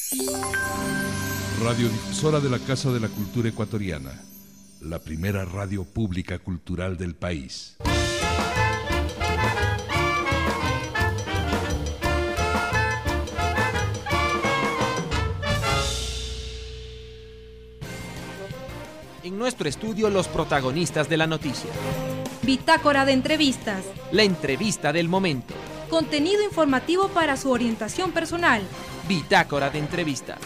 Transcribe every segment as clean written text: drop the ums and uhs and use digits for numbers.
Radiodifusora de la Casa de la Cultura Ecuatoriana, la primera radio pública cultural del país. En nuestro estudio, los protagonistas de la noticia. Bitácora de entrevistas. La entrevista del momento. Contenido informativo para su orientación personal. Bitácora de entrevistas.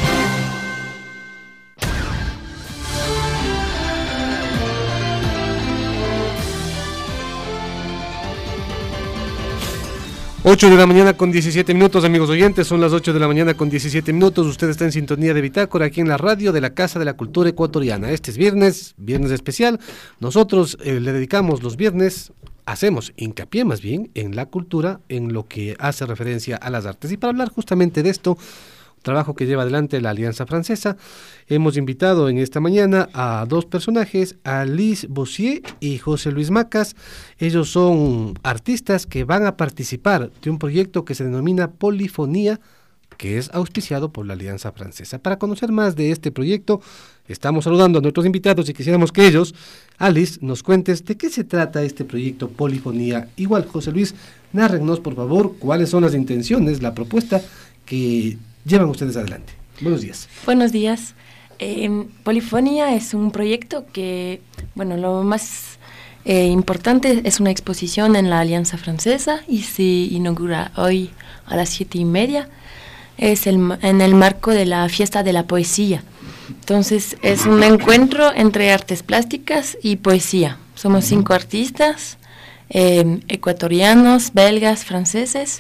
Ocho de la mañana con 17 minutos, amigos oyentes, son las 8 de la mañana con 17 minutos. Usted está en sintonía de Bitácora aquí en la radio de la Casa de la Cultura Ecuatoriana. Este es viernes especial. Nosotros le dedicamos los viernes, hacemos hincapié más bien en la cultura, en lo que hace referencia a las artes. Y para hablar justamente de esto, trabajo que lleva adelante la Alianza Francesa, hemos invitado en esta mañana a dos personajes, a Liz Bossier y José Luis Macas. Ellos son artistas que van a participar de un proyecto que se denomina Polifonía, que es auspiciado por la Alianza Francesa. Para conocer más de este proyecto, estamos saludando a nuestros invitados y quisiéramos que ellos, Alice, nos cuentes de qué se trata este proyecto Polifonía. Igual, José Luis, nárrenos, por favor, cuáles son las intenciones, la propuesta que llevan ustedes adelante. Buenos días. Buenos días. Polifonía es un proyecto que, lo más importante es una exposición en la Alianza Francesa y se inaugura hoy a las 7:30. Es en el marco de la Fiesta de la Poesía. Entonces, es un encuentro entre artes plásticas y poesía. Somos 5 artistas, ecuatorianos, belgas, franceses,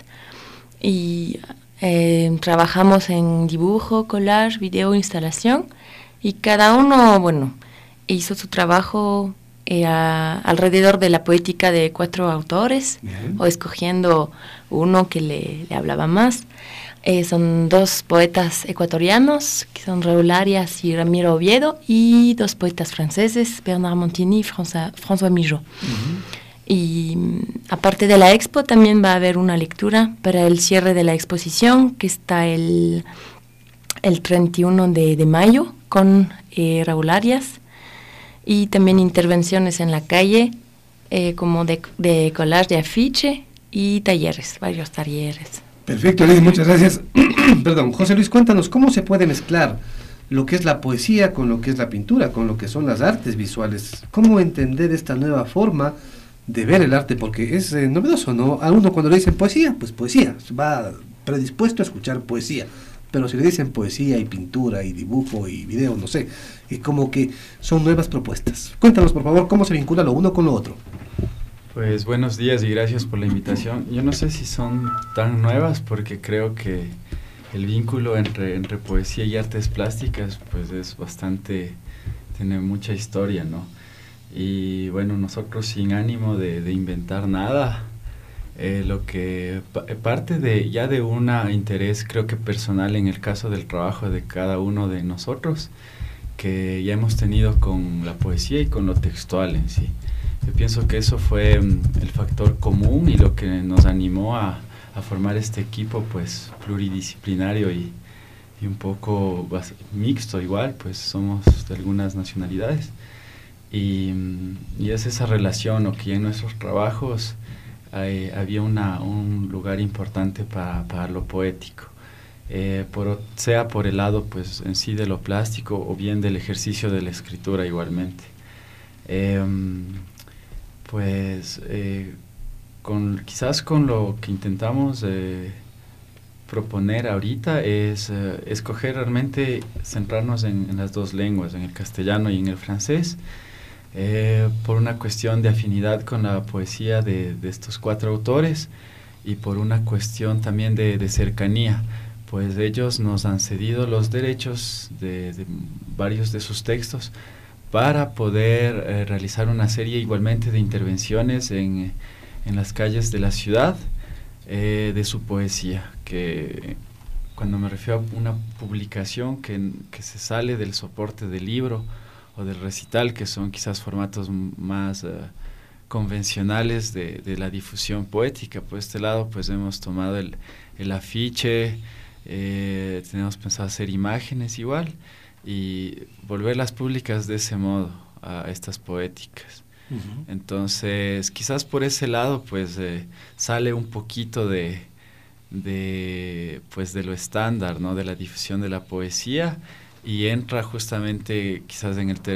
y trabajamos en dibujo, collage, video, instalación, y cada uno, hizo su trabajo alrededor de la poética de 4 autores, o escogiendo uno que le hablaba más. Son 2 poetas ecuatorianos, que son Raúl Arias y Ramiro Oviedo, y 2 poetas franceses, Bernard Montigny y François Migeot. Y aparte de la expo, también va a haber una lectura para el cierre de la exposición, que está el 31 de mayo, con Raúl Arias, y también intervenciones en la calle, como de collage de afiche, y varios talleres. Perfecto, Liz, muchas gracias. Perdón, José Luis, cuéntanos, ¿cómo se puede mezclar lo que es la poesía con lo que es la pintura, con lo que son las artes visuales? ¿Cómo entender esta nueva forma de ver el arte? Porque es novedoso, ¿no? A uno cuando le dicen poesía, pues poesía, va predispuesto a escuchar poesía, pero si le dicen poesía y pintura y dibujo y video, no sé, es como que son nuevas propuestas. Cuéntanos, por favor, cómo se vincula lo uno con lo otro. Pues buenos días y gracias por la invitación. Yo no sé si son tan nuevas, porque creo que el vínculo entre poesía y artes plásticas pues es bastante, tiene mucha historia, ¿no? Y nosotros, sin ánimo de inventar nada, lo que parte de un interés, creo que personal, en el caso del trabajo de cada uno de nosotros, que ya hemos tenido con la poesía y con lo textual en sí. Yo pienso que eso fue el factor común y lo que nos animó a formar este equipo pues pluridisciplinario y un poco mixto igual, pues somos de algunas nacionalidades. Y es esa relación, que en nuestros trabajos había un lugar importante para lo poético, sea por el lado pues en sí de lo plástico o bien del ejercicio de la escritura igualmente. Quizás con lo que intentamos proponer ahorita es escoger realmente, centrarnos en las 2 lenguas, en el castellano y en el francés, por una cuestión de afinidad con la poesía de estos 4 autores y por una cuestión también de cercanía, pues ellos nos han cedido los derechos de varios de sus textos para poder realizar una serie igualmente de intervenciones en las calles de la ciudad de su poesía, que cuando me refiero a una publicación que se sale del soporte del libro o del recital, que son quizás formatos más convencionales de la difusión poética. Por este lado pues hemos tomado el afiche, Tenemos pensado hacer imágenes igual y volverlas públicas de ese modo a estas poéticas. Entonces, quizás por ese lado, pues, sale un poquito de lo estándar, ¿no? De la difusión de la poesía, y entra justamente quizás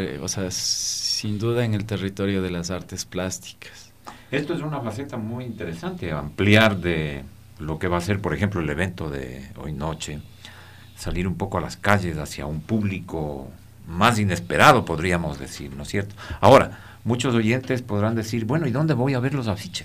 sin duda en el territorio de las artes plásticas. Esto es una faceta muy interesante, ampliar de lo que va a ser, por ejemplo, el evento de hoy noche, salir un poco a las calles hacia un público más inesperado, podríamos decir, ¿no es cierto? Ahora, muchos oyentes podrán decir, bueno, ¿y dónde voy a ver los afiches?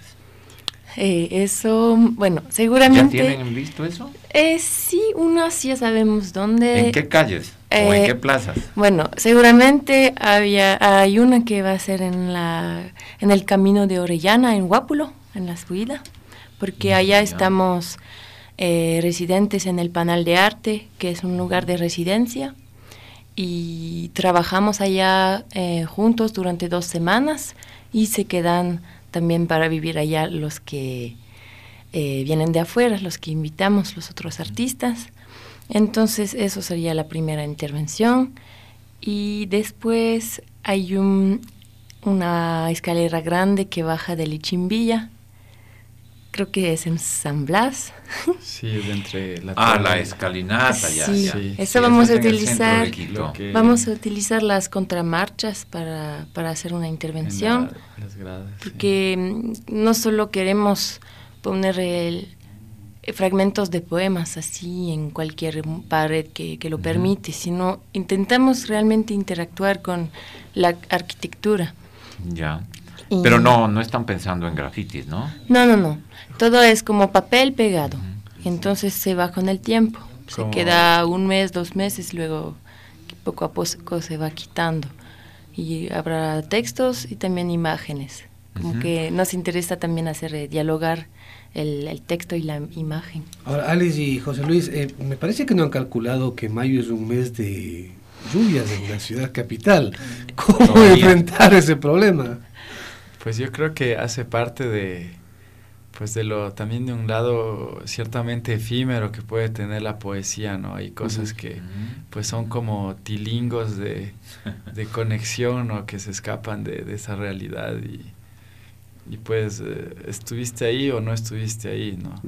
Eso, bueno, seguramente... ¿Ya tienen visto eso? Sí, unos ya sabemos dónde... ¿En qué calles? ¿O en qué plazas? Bueno, seguramente hay una que va a ser en el camino de Orellana, en Guápulo, en La Subida, porque allá estamos residentes en el Panal de Arte, que es un lugar de residencia, y trabajamos allá juntos durante 2 semanas, y se quedan también para vivir allá los que vienen de afuera, los que invitamos, los otros artistas. Entonces eso sería la primera intervención, y después hay una escalera grande que baja de Lichimbilla, creo que es en San Blas. Sí, de entre la escalinata, ya. Sí, Sí. eso vamos a utilizar las contramarchas para hacer una intervención, las gradas, porque no solo queremos poner fragmentos de poemas así en cualquier pared que lo permite, sino intentamos realmente interactuar con la arquitectura. Ya. Pero no están pensando en grafitis, ¿no? No. Todo es como papel pegado. Entonces se va con el tiempo. Se queda 1 mes, 2 meses, luego poco a poco se va quitando. Y habrá textos y también imágenes. Como que nos interesa también hacer dialogar el texto y la imagen. Ahora, Alex y José Luis, me parece que no han calculado que mayo es un mes de lluvias en la ciudad capital. ¿Cómo enfrentar ese problema? Pues yo creo que hace parte también de un lado ciertamente efímero que puede tener la poesía, ¿no? Hay cosas que pues son como tilingos de conexión, ¿no? Que se escapan de esa realidad y pues estuviste ahí o no estuviste ahí, ¿no?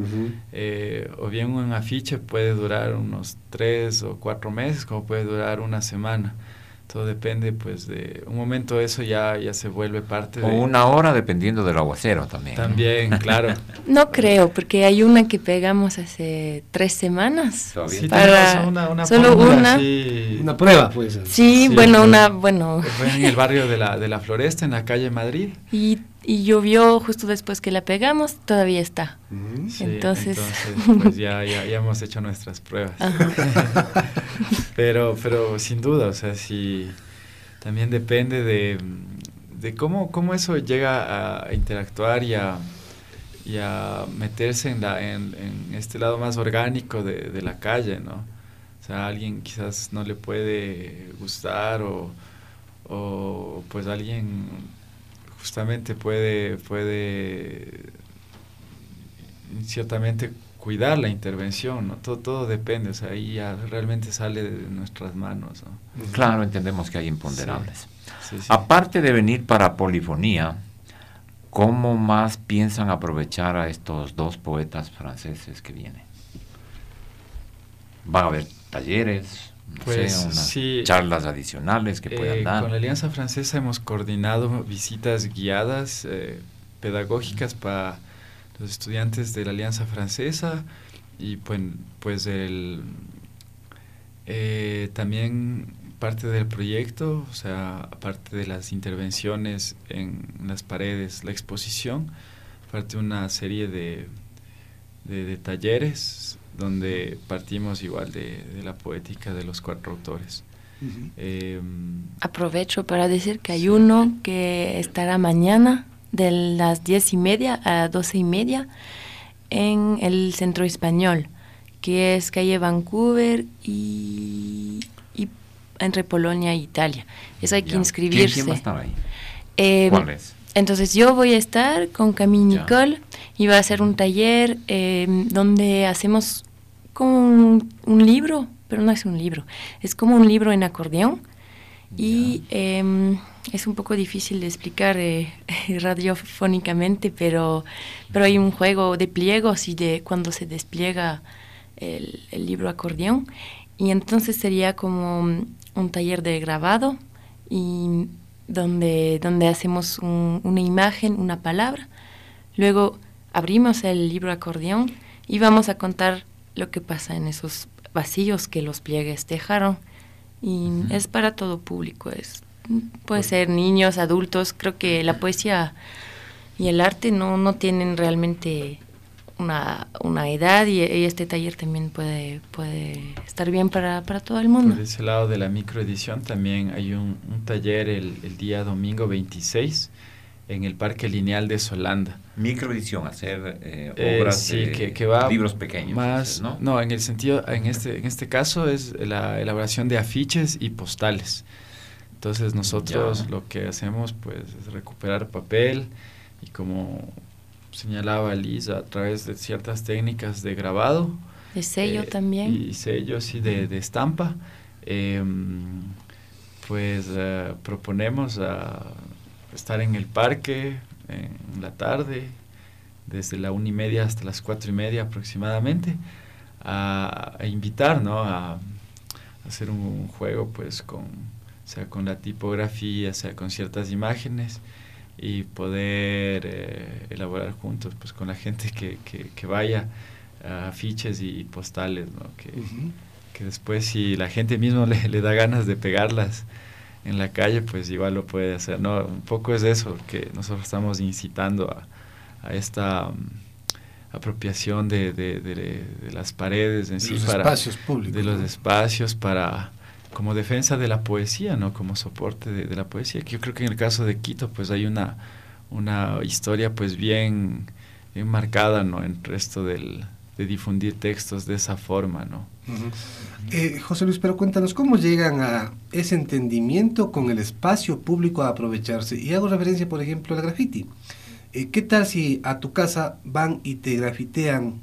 O bien un afiche puede durar unos 3 o 4 meses, como puede durar 1 semana. Todo depende, pues, de un momento eso ya se vuelve parte o 1 hora, dependiendo del aguacero también. También, claro. No creo, porque hay una que pegamos hace 3 semanas. Sí, para una solo una. Sí. Una prueba, pues. Sí, fue Fue en el barrio de la Floresta, en la calle Madrid. Y llovió justo después que la pegamos, todavía está. Sí, entonces pues ya hemos hecho nuestras pruebas. pero sin duda, o sea, sí, también depende de cómo eso llega a interactuar y a meterse en este lado más orgánico de la calle, ¿no? O sea, a alguien quizás no le puede gustar o pues alguien justamente puede ciertamente cuidar la intervención, ¿no? Todo depende, o sea, ahí ya realmente sale de nuestras manos, ¿no? Claro, entendemos que hay imponderables. Sí. Aparte de venir para Polifonía, ¿cómo más piensan aprovechar a estos 2 poetas franceses que vienen? ¿Van a haber talleres? Unas charlas adicionales que puedan dar. Con la Alianza Francesa hemos coordinado visitas guiadas pedagógicas para los estudiantes de la Alianza Francesa y pues también parte del proyecto, o sea, aparte de las intervenciones en las paredes, la exposición, parte de una serie de talleres donde partimos igual de la poética de los 4 autores. Aprovecho para decir que hay uno que estará mañana de las 10:30 a 12:30 en el Centro Español, que es calle Vancouver y entre Polonia e Italia. Eso hay que inscribirse. ¿Quién va a estar ahí? ¿Cuál es? Entonces yo voy a estar con Camille Nicole y va a ser un taller donde hacemos como un libro, pero no es un libro, es como un libro en acordeón. Y es un poco difícil de explicar radiofónicamente, pero hay un juego de pliegos y de cuando se despliega el libro acordeón, y entonces sería como un taller de grabado y donde hacemos una imagen, una palabra, luego abrimos el libro acordeón y vamos a contar lo que pasa en esos vacíos que los pliegues dejaron. Y es para todo público, puede ser niños, adultos. Creo que la poesía y el arte no tienen realmente una edad, y este taller también puede estar bien para todo el mundo. Por ese lado de la microedición también hay un taller el día domingo 26 en el Parque Lineal de Solanda. Microedición, hacer obras, sí, que va libros pequeños. Más, entonces, ¿no? En el sentido, en este caso es la elaboración de afiches y postales. Entonces nosotros lo que hacemos pues es recuperar papel y, como señalaba Lisa, a través de ciertas técnicas de grabado. De sello también. Y sellos y de estampa. Proponemos estar en el parque en la tarde, desde la 1:30 hasta las 4:30 aproximadamente, a invitar, ¿no? A hacer un juego, pues, sea con la tipografía, sea con ciertas imágenes, y poder elaborar juntos, pues, con la gente que vaya, afiches y postales, ¿no? Que después, si la gente misma le da ganas de pegarlas en la calle, pues igual lo puede hacer, ¿no? Un poco es eso, que nosotros estamos incitando a esta apropiación de las paredes en sí, espacios públicos, de los espacios, como defensa de la poesía, ¿no? Como soporte de la poesía. Yo creo que en el caso de Quito, pues hay una historia, pues, bien marcada, ¿no? En el resto de difundir textos de esa forma, ¿no? José Luis, pero cuéntanos, ¿cómo llegan a ese entendimiento con el espacio público a aprovecharse? Y hago referencia, por ejemplo, al graffiti. ¿Qué tal si a tu casa van y te grafitean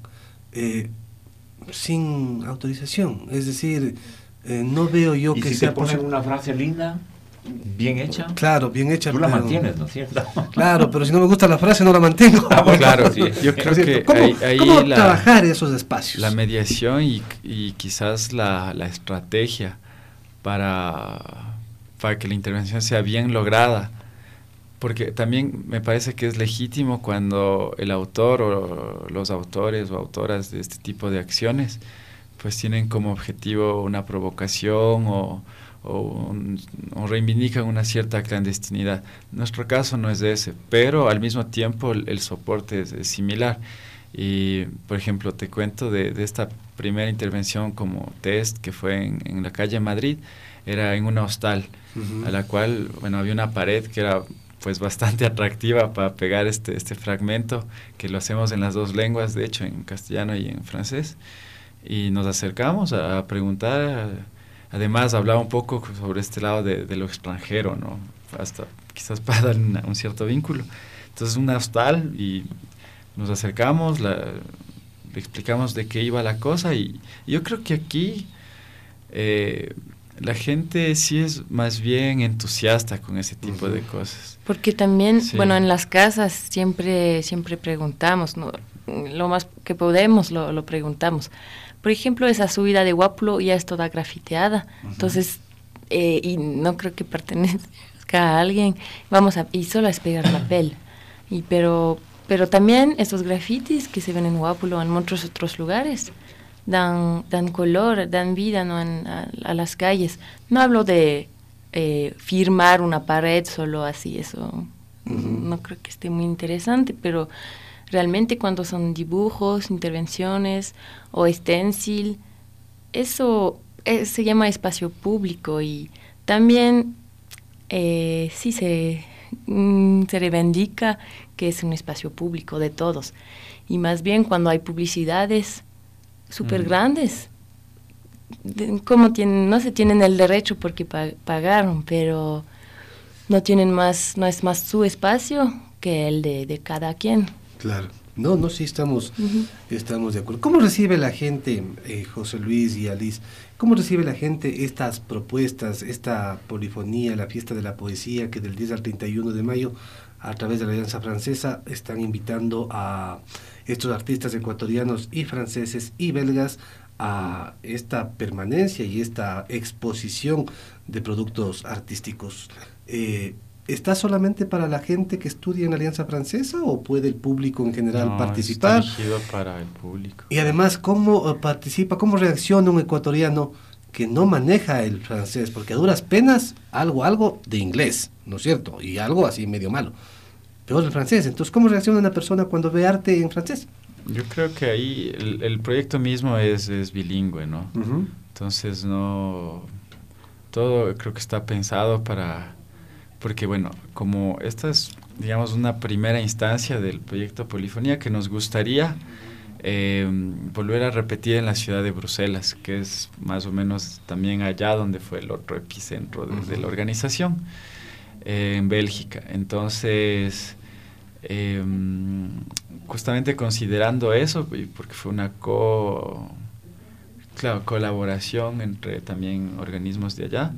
sin autorización? Es decir, no veo yo ¿y que si sea te ponen una frase linda, bien hecha? Claro, bien hecha. Tú la mantienes, ¿no es cierto? Claro, pero si no me gusta la frase, no la mantengo. Claro, sí. Yo creo que ¿Cómo trabajar esos espacios? La mediación y quizás la estrategia para que la intervención sea bien lograda. Porque también me parece que es legítimo cuando el autor o los autores o autoras de este tipo de acciones pues tienen como objetivo una provocación o reivindican una cierta clandestinidad. Nuestro caso no es ese, pero al mismo tiempo el soporte es similar. Y, por ejemplo, te cuento de esta primera intervención como test que fue en la calle Madrid. Era en una hostal, a la cual, bueno, había una pared que era pues bastante atractiva para pegar este fragmento, que lo hacemos en las dos lenguas, de hecho, en castellano y en francés, y nos acercamos a preguntar. Además hablaba un poco sobre este lado de lo extranjero, ¿no? Hasta quizás para dar un cierto vínculo. Entonces, una hostal, y nos acercamos, le explicamos de qué iba la cosa, y yo creo que aquí la gente sí es más bien entusiasta con ese tipo de cosas. Porque también, Sí. bueno, en las casas siempre preguntamos, ¿no? Lo más que podemos lo preguntamos. Por ejemplo, esa subida de Guápulo ya es toda grafiteada, entonces, y no creo que pertenezca a alguien, y solo es pegar papel. Pero también esos grafitis que se ven en Guápulo, en muchos otros lugares, dan color, dan vida, ¿no? a las calles. No hablo de firmar una pared solo así, eso no creo que esté muy interesante, pero realmente cuando son dibujos, intervenciones o stencil, eso se llama espacio público, y también sí se reivindica que es un espacio público de todos. Y más bien cuando hay publicidades súper grandes, no se tienen el derecho porque pagaron, pero no es más su espacio que el de cada quien. Claro. No, sí, estamos de acuerdo. ¿Cómo recibe la gente, José Luis y Alice, cómo recibe la gente estas propuestas, esta polifonía, la fiesta de la poesía, que del 10 al 31 de mayo, a través de la Alianza Francesa, están invitando a estos artistas ecuatorianos y franceses y belgas a esta permanencia y esta exposición de productos artísticos? ¿Está solamente para la gente que estudia en la Alianza Francesa o puede el público en general participar? Está dirigido para el público. Y además, ¿cómo participa, cómo reacciona un ecuatoriano que no maneja el francés? Porque a duras penas, algo de inglés, ¿no es cierto? Y algo así medio malo. Peor el francés. Entonces, ¿cómo reacciona una persona cuando ve arte en francés? Yo creo que ahí el proyecto mismo es bilingüe, ¿no? Uh-huh. Entonces, todo creo que está pensado porque bueno, como esta es, digamos, una primera instancia del proyecto Polifonía que nos gustaría volver a repetir en la ciudad de Bruselas, que es más o menos también allá donde fue el otro epicentro de la organización, en Bélgica. Entonces, justamente considerando eso, porque fue una colaboración entre también organismos de allá,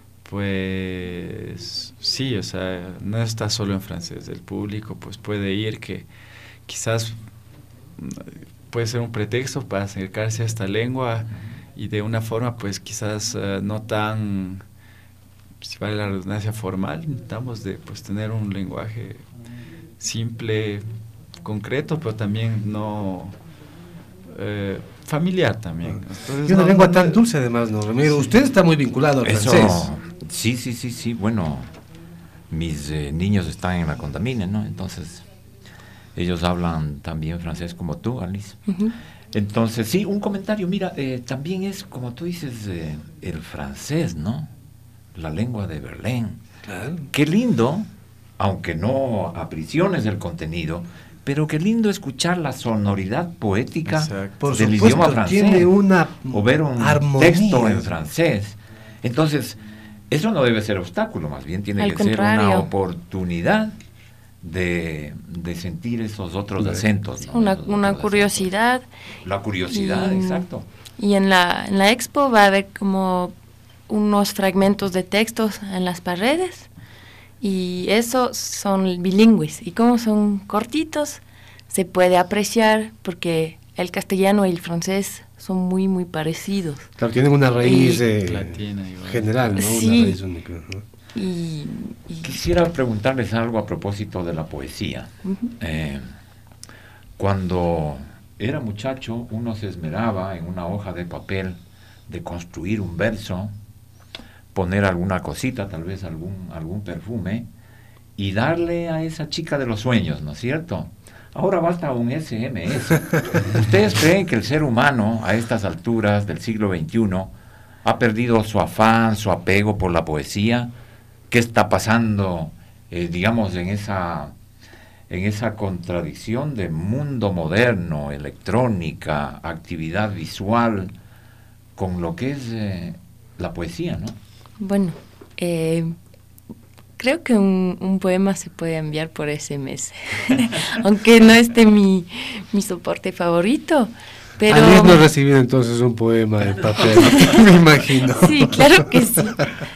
pues sí, o sea, no está solo en francés, el público pues puede ir, que quizás puede ser un pretexto para acercarse a esta lengua y de una forma pues quizás no tan, si vale la redundancia, formal. Intentamos de pues tener un lenguaje simple, concreto, pero también no familiar también. Entonces, y una lengua tan dulce además, ¿no, Ramiro? Sí. Usted está muy vinculado al francés. Sí. Bueno, mis niños están en la Condamine, ¿no? Entonces, ellos hablan también francés como tú, Alice. Uh-huh. Entonces, sí, un comentario. Mira, también es, como tú dices, el francés, ¿no? La lengua de Berlín. Claro. Qué lindo, aunque no aprisiones el contenido, pero qué lindo escuchar la sonoridad poética del idioma francés. Tiene una o ver un armonía. Texto en francés. Entonces, eso no debe ser obstáculo, más bien tiene que ser una oportunidad de sentir esos otros acentos, ¿no? Una curiosidad. La curiosidad, exacto. Y en la expo va a haber como unos fragmentos de textos en las paredes, y esos son bilingües, y como son cortitos se puede apreciar porque el castellano y el francés son muy muy parecidos. Claro, tienen una raíz latina general, ¿no? Sí. Una raíz única, ¿no? Y quisiera preguntarles algo a propósito de la poesía. Uh-huh. Cuando era muchacho, uno se esmeraba en una hoja de papel de construir un verso, poner alguna cosita, tal vez algún perfume, y darle a esa chica de los sueños, ¿no es cierto? Ahora basta un SMS. ¿Ustedes creen que el ser humano, a estas alturas del siglo XXI, ha perdido su afán, su apego por la poesía? ¿Qué está pasando, digamos, en esa contradicción de mundo moderno, electrónica, actividad visual, con lo que es la poesía, ¿no? Bueno, creo que un poema se puede enviar por SMS, aunque no esté mi soporte favorito. Pero Alice no ha recibido entonces un poema en papel, me imagino. Sí, claro que sí.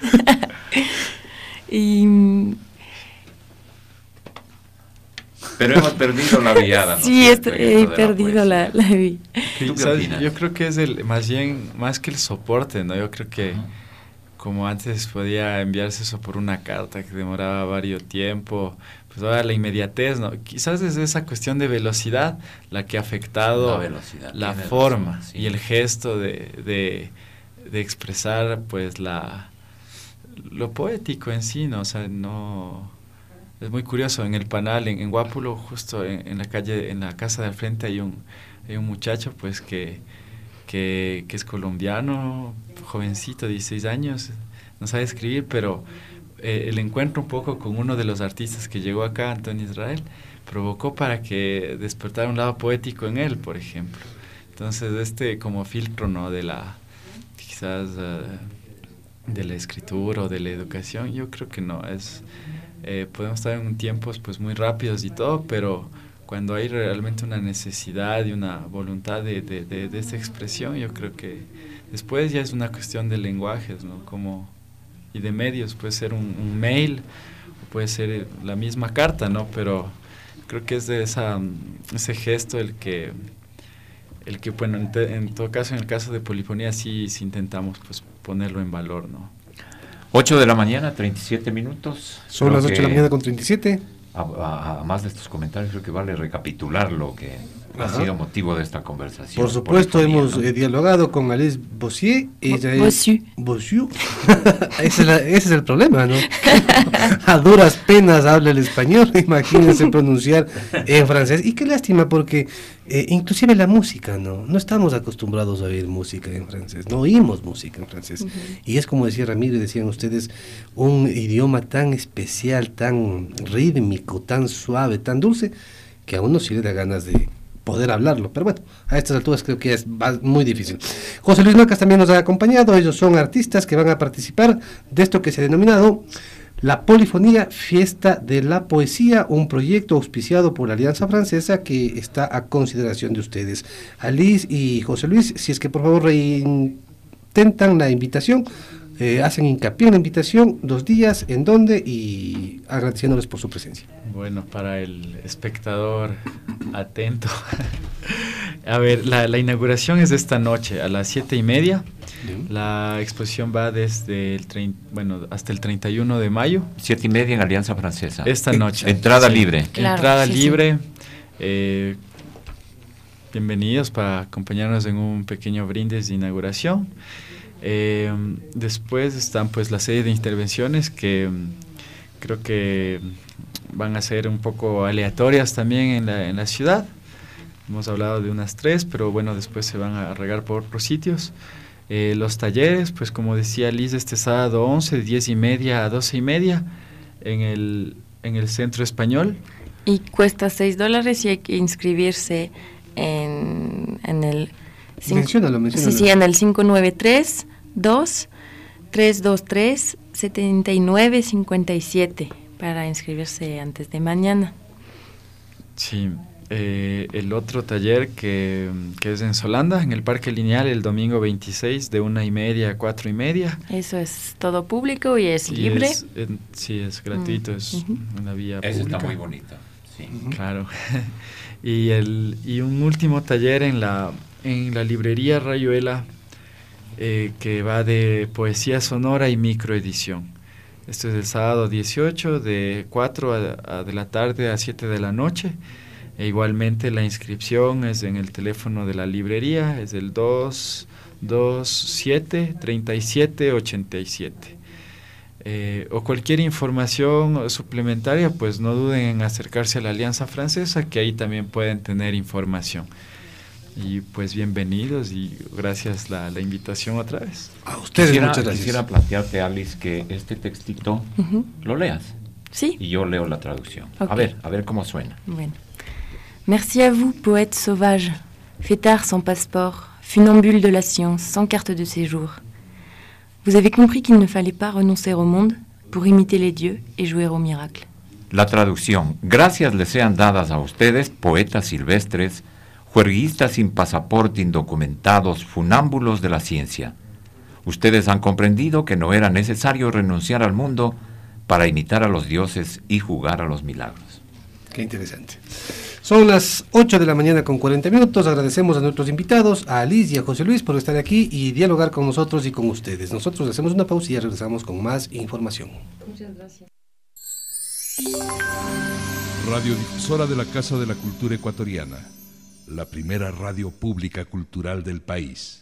Pero hemos perdido la viada, ¿no? Sí, he perdido la vida. Yo creo que es más que el soporte, ¿no? Yo creo que como antes podía enviarse eso por una carta que demoraba varios tiempo, pues ahora la inmediatez, ¿no? Quizás es esa cuestión de velocidad la que ha afectado la forma razón, sí. Y el gesto de expresar pues lo poético en sí, ¿no? O sea, no... Es muy curioso, en el Panal, en Guápulo, justo en la calle, en la casa de al frente hay un muchacho pues que es colombiano, jovencito, 16 años, no sabe escribir, pero el encuentro un poco con uno de los artistas que llegó acá, Antonio Israel, provocó para que despertara un lado poético en él, por ejemplo. Entonces como filtro, ¿no? Quizás de la escritura o de la educación, yo creo que no, podemos estar en tiempos pues muy rápidos y todo, pero cuando hay realmente una necesidad y una voluntad de esta expresión, yo creo que después ya es una cuestión de lenguajes, ¿no? Y de medios, puede ser un mail, puede ser la misma carta, ¿no? Pero creo que es de ese gesto el que bueno, en todo caso, en el caso de Polifonía sí intentamos pues ponerlo en valor, ¿no? 8 de la mañana, 37 minutos. Son las 8 de la mañana con 37. Además de estos comentarios, creo que vale recapitular lo que ha sido motivo de esta conversación. Por supuesto, hemos dialogado con Alice Bossier. Bossier. Ese es el problema, ¿no? A duras penas habla el español, imagínense pronunciar en francés. Y qué lástima, porque inclusive la música, no estamos acostumbrados a oír música en francés, no oímos música en francés. Y es como decía Ramiro y decían ustedes, un idioma tan especial, tan rítmico, tan suave, tan dulce, que a uno sí le da ganas de poder hablarlo, pero bueno, a estas alturas creo que es muy difícil. José Luis Macas también nos ha acompañado. Ellos son artistas que van a participar de esto que se ha denominado la Polifonía Fiesta de la Poesía, un proyecto auspiciado por la Alianza Francesa que está a consideración de ustedes. Alice y José Luis, si es que por favor reintentan la invitación, hacen hincapié en la invitación, 2 días, en dónde, y agradeciéndoles por su presencia. Bueno, para el espectador atento, a ver, la inauguración es esta noche a las 7:30. La exposición va desde hasta el 31 de mayo. 7:30 en Alianza Francesa. Esta noche. Entrada libre. Claro, entrada libre. Bienvenidos para acompañarnos en un pequeño brindis de inauguración. Después están pues la serie de intervenciones que creo que van a ser un poco aleatorias también en la ciudad. Hemos hablado de unas 3, pero bueno, después se van a regar por otros sitios. Los talleres, pues como decía Liz, este sábado 11, de 10:30 a 12:30 en el Centro Español. Y cuesta $6 y hay que inscribirse en el... Menciónalo. Sí, en el 593-2-323-7957 para inscribirse antes de mañana. Sí, el otro taller que es en Solanda, en el Parque Lineal, el domingo 26 de 1:30 a 4:30. Eso es todo público y es libre. Sí, es gratuito, es una vía pública. Eso está muy bonito, sí. Claro. Y un último taller en la librería Rayuela, que va de poesía sonora y microedición. Esto es el sábado 18 de 4 de la tarde a 7 de la noche. E igualmente la inscripción es en el teléfono de la librería, es el 227-3787. O cualquier información suplementaria, pues no duden en acercarse a la Alianza Francesa, que ahí también pueden tener información. Y pues bienvenidos y gracias la invitación otra vez. A ustedes muchas gracias. Quisiera plantearte, Alice, que este textito lo leas. Sí. Y yo leo la traducción. Okay. A ver cómo suena. Bueno. Merci à vous, poète sauvage, fêtard sans passeport, funambule de la science, sans carte de séjour. Vous avez compris qu'il ne fallait pas renoncer au monde pour imiter les dieux et jouer au miracle. La traducción. Gracias les sean dadas a ustedes, poetas silvestres, juerguistas sin pasaporte, indocumentados, funámbulos de la ciencia. Ustedes han comprendido que no era necesario renunciar al mundo para imitar a los dioses y jugar a los milagros. Qué interesante. Son las 8 de la mañana con 40 minutos. Agradecemos a nuestros invitados, a Alice y a José Luis, por estar aquí y dialogar con nosotros y con ustedes. Nosotros hacemos una pausa y ya regresamos con más información. Muchas gracias. Radiodifusora de la Casa de la Cultura Ecuatoriana, la primera radio pública cultural del país.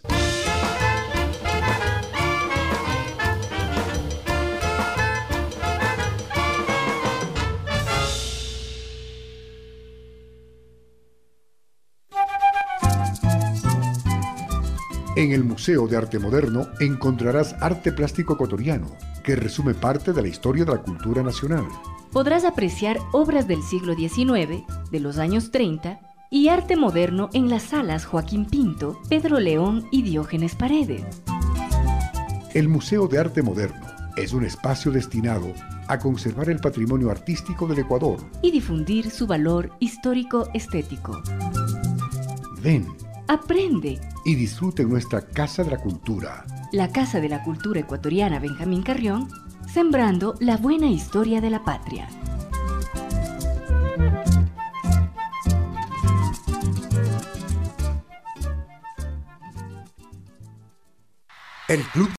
En el Museo de Arte Moderno encontrarás arte plástico ecuatoriano, que resume parte de la historia de la cultura nacional. Podrás apreciar obras del siglo XIX, de los años 30, y arte moderno en las salas Joaquín Pinto, Pedro León y Diógenes Paredes. El Museo de Arte Moderno es un espacio destinado a conservar el patrimonio artístico del Ecuador y difundir su valor histórico-estético. Ven, Aprende. y disfrute en nuestra Casa de la Cultura. La Casa de la Cultura Ecuatoriana Benjamín Carrión, sembrando la buena historia de la patria. El Club